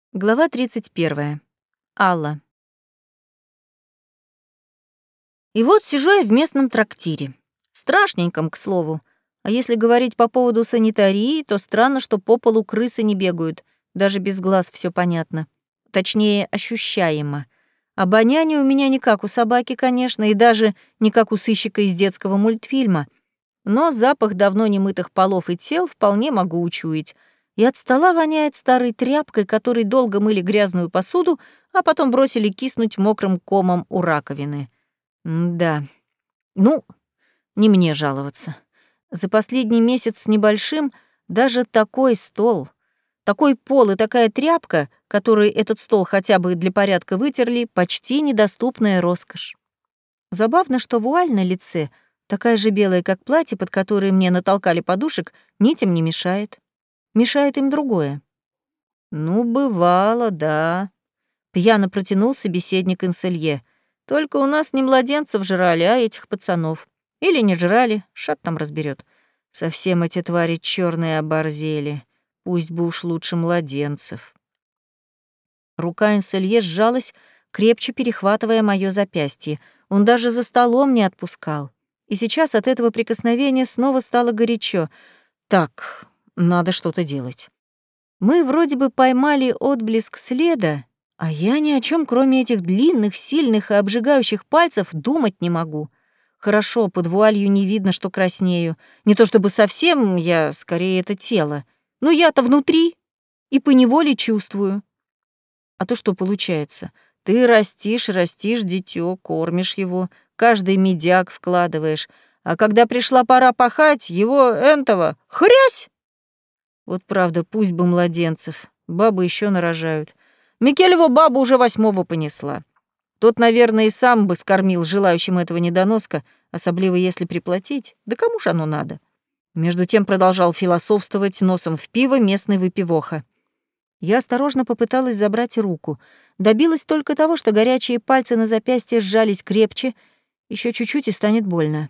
Глава 31. Алла. И вот сижу я в местном трактире. Страшненьком, к слову. А если говорить по поводу санитарии, то странно, что по полу крысы не бегают. Даже без глаз все понятно. Точнее, ощущаемо. Обоняние у меня не как у собаки, конечно, и даже не как у сыщика из детского мультфильма. Но запах давно немытых полов и тел вполне могу учуять. И от стола воняет старой тряпкой, которой долго мыли грязную посуду, а потом бросили киснуть мокрым комом у раковины. Да, ну, не мне жаловаться. За последний месяц с небольшим даже такой стол, такой пол и такая тряпка, которой этот стол хотя бы для порядка вытерли, почти недоступная роскошь. Забавно, что вуаль на лице, такая же белая, как платье, под которое мне натолкали подушек, нитям не мешает. Мешает им другое. Ну, бывало, да. Пьяно протянул собеседник Инселье. Только у нас не младенцев жрали, а этих пацанов. Или не жрали, шат там разберет. Совсем эти твари черные оборзели. Пусть бы уж лучше младенцев. Рука Инселье сжалась, крепче перехватывая моё запястье. Он даже за столом не отпускал. И сейчас от этого прикосновения снова стало горячо. Так, надо что-то делать. Мы вроде бы поймали отблеск следа, а я ни о чем, кроме этих длинных, сильных и обжигающих пальцев, думать не могу. Хорошо, под вуалью не видно, что краснею. Не то чтобы совсем, я скорее это тело. Но я-то внутри и поневоле чувствую. А то что получается? Ты растишь, дитё, кормишь его, каждый медяк вкладываешь, а когда пришла пора пахать, его энтого хрясь! Вот правда, пусть бы младенцев, бабы еще нарожают. Микелева баба уже 8-го понесла. Тот, наверное, и сам бы скормил желающим этого недоноска, особливо если приплатить. Да кому ж оно надо? Между тем продолжал философствовать носом в пиво местный выпивоха. Я осторожно попыталась забрать руку. Добилась только того, что горячие пальцы на запястье сжались крепче. Еще чуть-чуть и станет больно.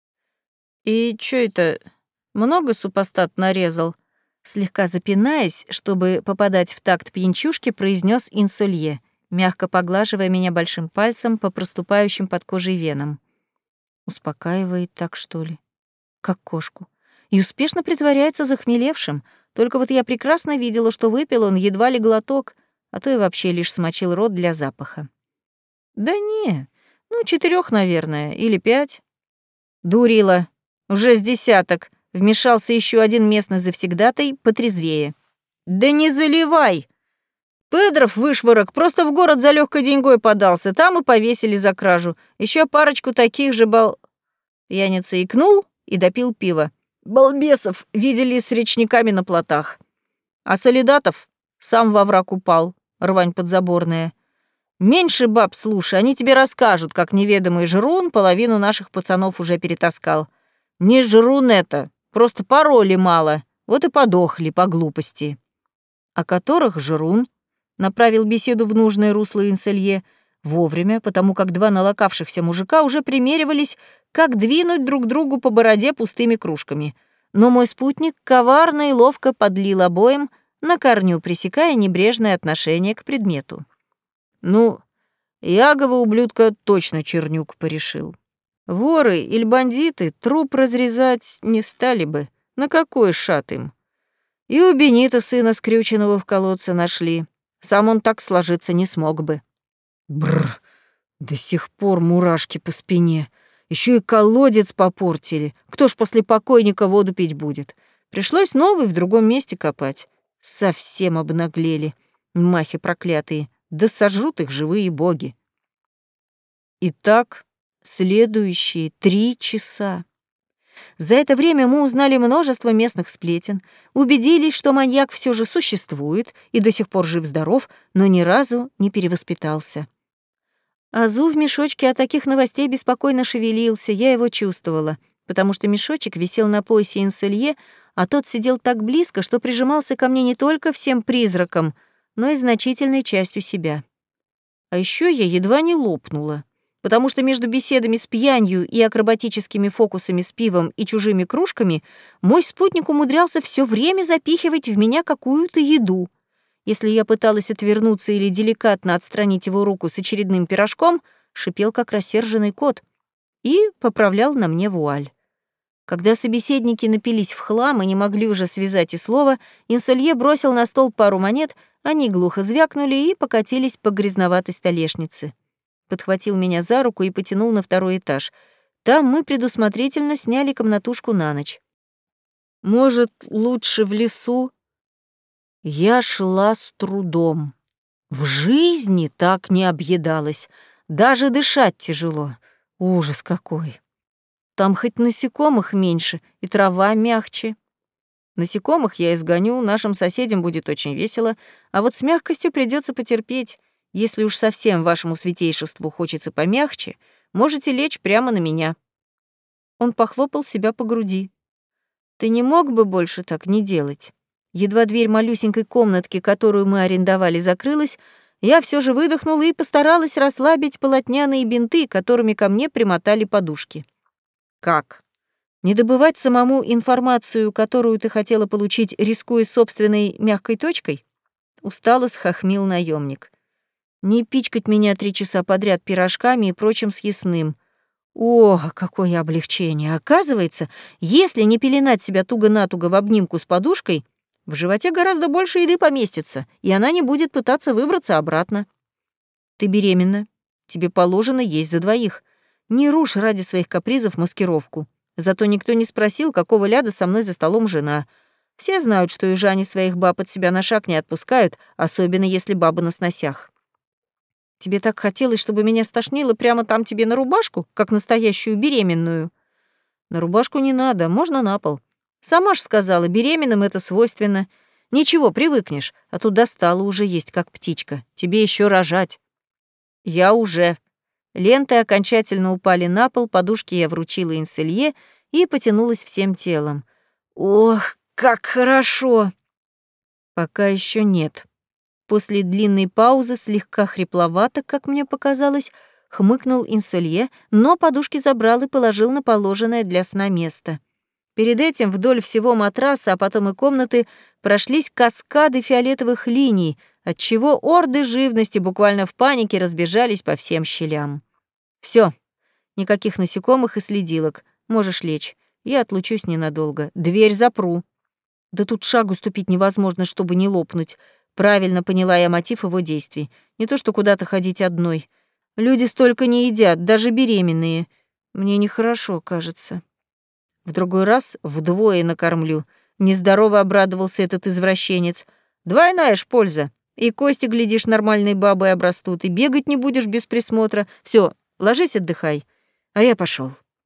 «И чё это, много супостат нарезал?» Слегка запинаясь, чтобы попадать в такт пьянчушки, произнес Инсулье, мягко поглаживая меня большим пальцем по проступающим под кожей венам. Успокаивает так, что ли? Как кошку. И успешно притворяется захмелевшим. Только вот я прекрасно видела, что выпил он едва ли глоток, а то и вообще лишь смочил рот для запаха. Да не, 4, наверное, или 5. Дурила, уже с 10. Вмешался еще один местный завсегдатай, потрезвее. «Да не заливай! Педров, вышвырок, просто в город за легкой деньгой подался, там и повесили за кражу. Еще парочку таких же Пьяница икнул и допил пиво. Балбесов видели с речниками на плотах. А Солидатов сам во враг упал, рвань подзаборная. Меньше баб слушай, они тебе расскажут, как неведомый жрун половину наших пацанов уже перетаскал. Не жрун это, просто пароли мало, вот и подохли по глупости. О которых жрун направил беседу в нужное русло Инселье вовремя, потому как два налокавшихся мужика уже примеривались, как двинуть друг другу по бороде пустыми кружками. Но мой спутник коварно и ловко подлил обоим, на корню пресекая небрежное отношение к предмету. Ягова ублюдка точно чернюк порешил. Воры или бандиты труп разрезать не стали бы. На какой шат им? И у Бенита сына скрюченного в колодце нашли. Сам он так сложиться не смог бы. Бррр, до сих пор мурашки по спине. Еще и колодец попортили. Кто ж после покойника воду пить будет? Пришлось новый в другом месте копать. Совсем обнаглели. Махи проклятые. Да сожрут их живые боги. Итак, следующие 3 часа. За это время мы узнали множество местных сплетен, убедились, что маньяк все же существует и до сих пор жив-здоров, но ни разу не перевоспитался. Азу в мешочке от таких новостей беспокойно шевелился, я его чувствовала, потому что мешочек висел на поясе Инселье, а тот сидел так близко, что прижимался ко мне не только всем призраком, но и значительной частью себя. А еще я едва не лопнула, потому что между беседами с пьянью и акробатическими фокусами с пивом и чужими кружками мой спутник умудрялся все время запихивать в меня какую-то еду. Если я пыталась отвернуться или деликатно отстранить его руку с очередным пирожком, шипел как рассерженный кот и поправлял на мне вуаль. Когда собеседники напились в хлам и не могли уже связать и слова, Инсолье бросил на стол пару монет, они глухо звякнули и покатились по грязноватой столешнице. Подхватил меня за руку и потянул на второй этаж. Там мы предусмотрительно сняли комнатушку на ночь. Может, лучше в лесу? Я шла с трудом. В жизни так не объедалась. Даже дышать тяжело. Ужас какой. Там хоть насекомых меньше и трава мягче. Насекомых я изгоню, нашим соседям будет очень весело, а вот с мягкостью придется потерпеть. Если уж совсем вашему святейшеству хочется помягче, можете лечь прямо на меня». Он похлопал себя по груди. «Ты не мог бы больше так не делать?» Едва дверь малюсенькой комнатки, которую мы арендовали, закрылась, я все же выдохнула и постаралась расслабить полотняные бинты, которыми ко мне примотали подушки. «Как? Не добывать самому информацию, которую ты хотела получить, рискуя собственной мягкой точкой?» Устало схохмил наемник. «Не пичкать меня 3 часа подряд пирожками и прочим съестным. О, какое облегчение! Оказывается, если не пеленать себя туго-натуго в обнимку с подушкой, в животе гораздо больше еды поместится, и она не будет пытаться выбраться обратно. Ты беременна, тебе положено есть за 2. Не рушь ради своих капризов маскировку. Зато никто не спросил, какого ляда со мной за столом жена. Все знают, что южане своих баб от себя на шаг не отпускают, особенно если баба на сносях. Тебе так хотелось, чтобы меня стошнило прямо там тебе на рубашку, как настоящую беременную? На рубашку не надо, можно на пол. Сама ж сказала, беременным это свойственно. Ничего, привыкнешь, а тут достала уже есть, как птичка. Тебе еще рожать. Я уже. Ленты окончательно упали на пол, подушки я вручила Инселье и потянулась всем телом. Ох, как хорошо! Пока еще нет. После длинной паузы, слегка хрипловато, как мне показалось, хмыкнул Инселье, но подушки забрал и положил на положенное для сна место. Перед этим вдоль всего матраса, а потом и комнаты, прошлись каскады фиолетовых линий, отчего орды живности буквально в панике разбежались по всем щелям. Все, никаких насекомых и следилок. Можешь лечь. Я отлучусь ненадолго. Дверь запру. Да тут шагу ступить невозможно, чтобы не лопнуть. Правильно поняла я мотив его действий. Не то что куда-то ходить одной. Люди столько не едят, даже беременные. Мне нехорошо, кажется. В другой раз вдвое накормлю. Нездорово обрадовался этот извращенец. Двойная ж польза. И кости, глядишь, нормальной бабой обрастут, и бегать не будешь без присмотра. Все, ложись, отдыхай. А я пошел.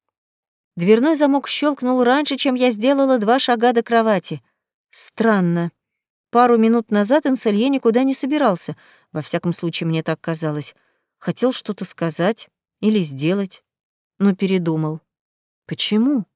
Дверной замок щелкнул раньше, чем я сделала 2 шага до кровати. Странно. Пару минут назад Инселье никуда не собирался. Во всяком случае, мне так казалось. Хотел что-то сказать или сделать, но передумал. Почему?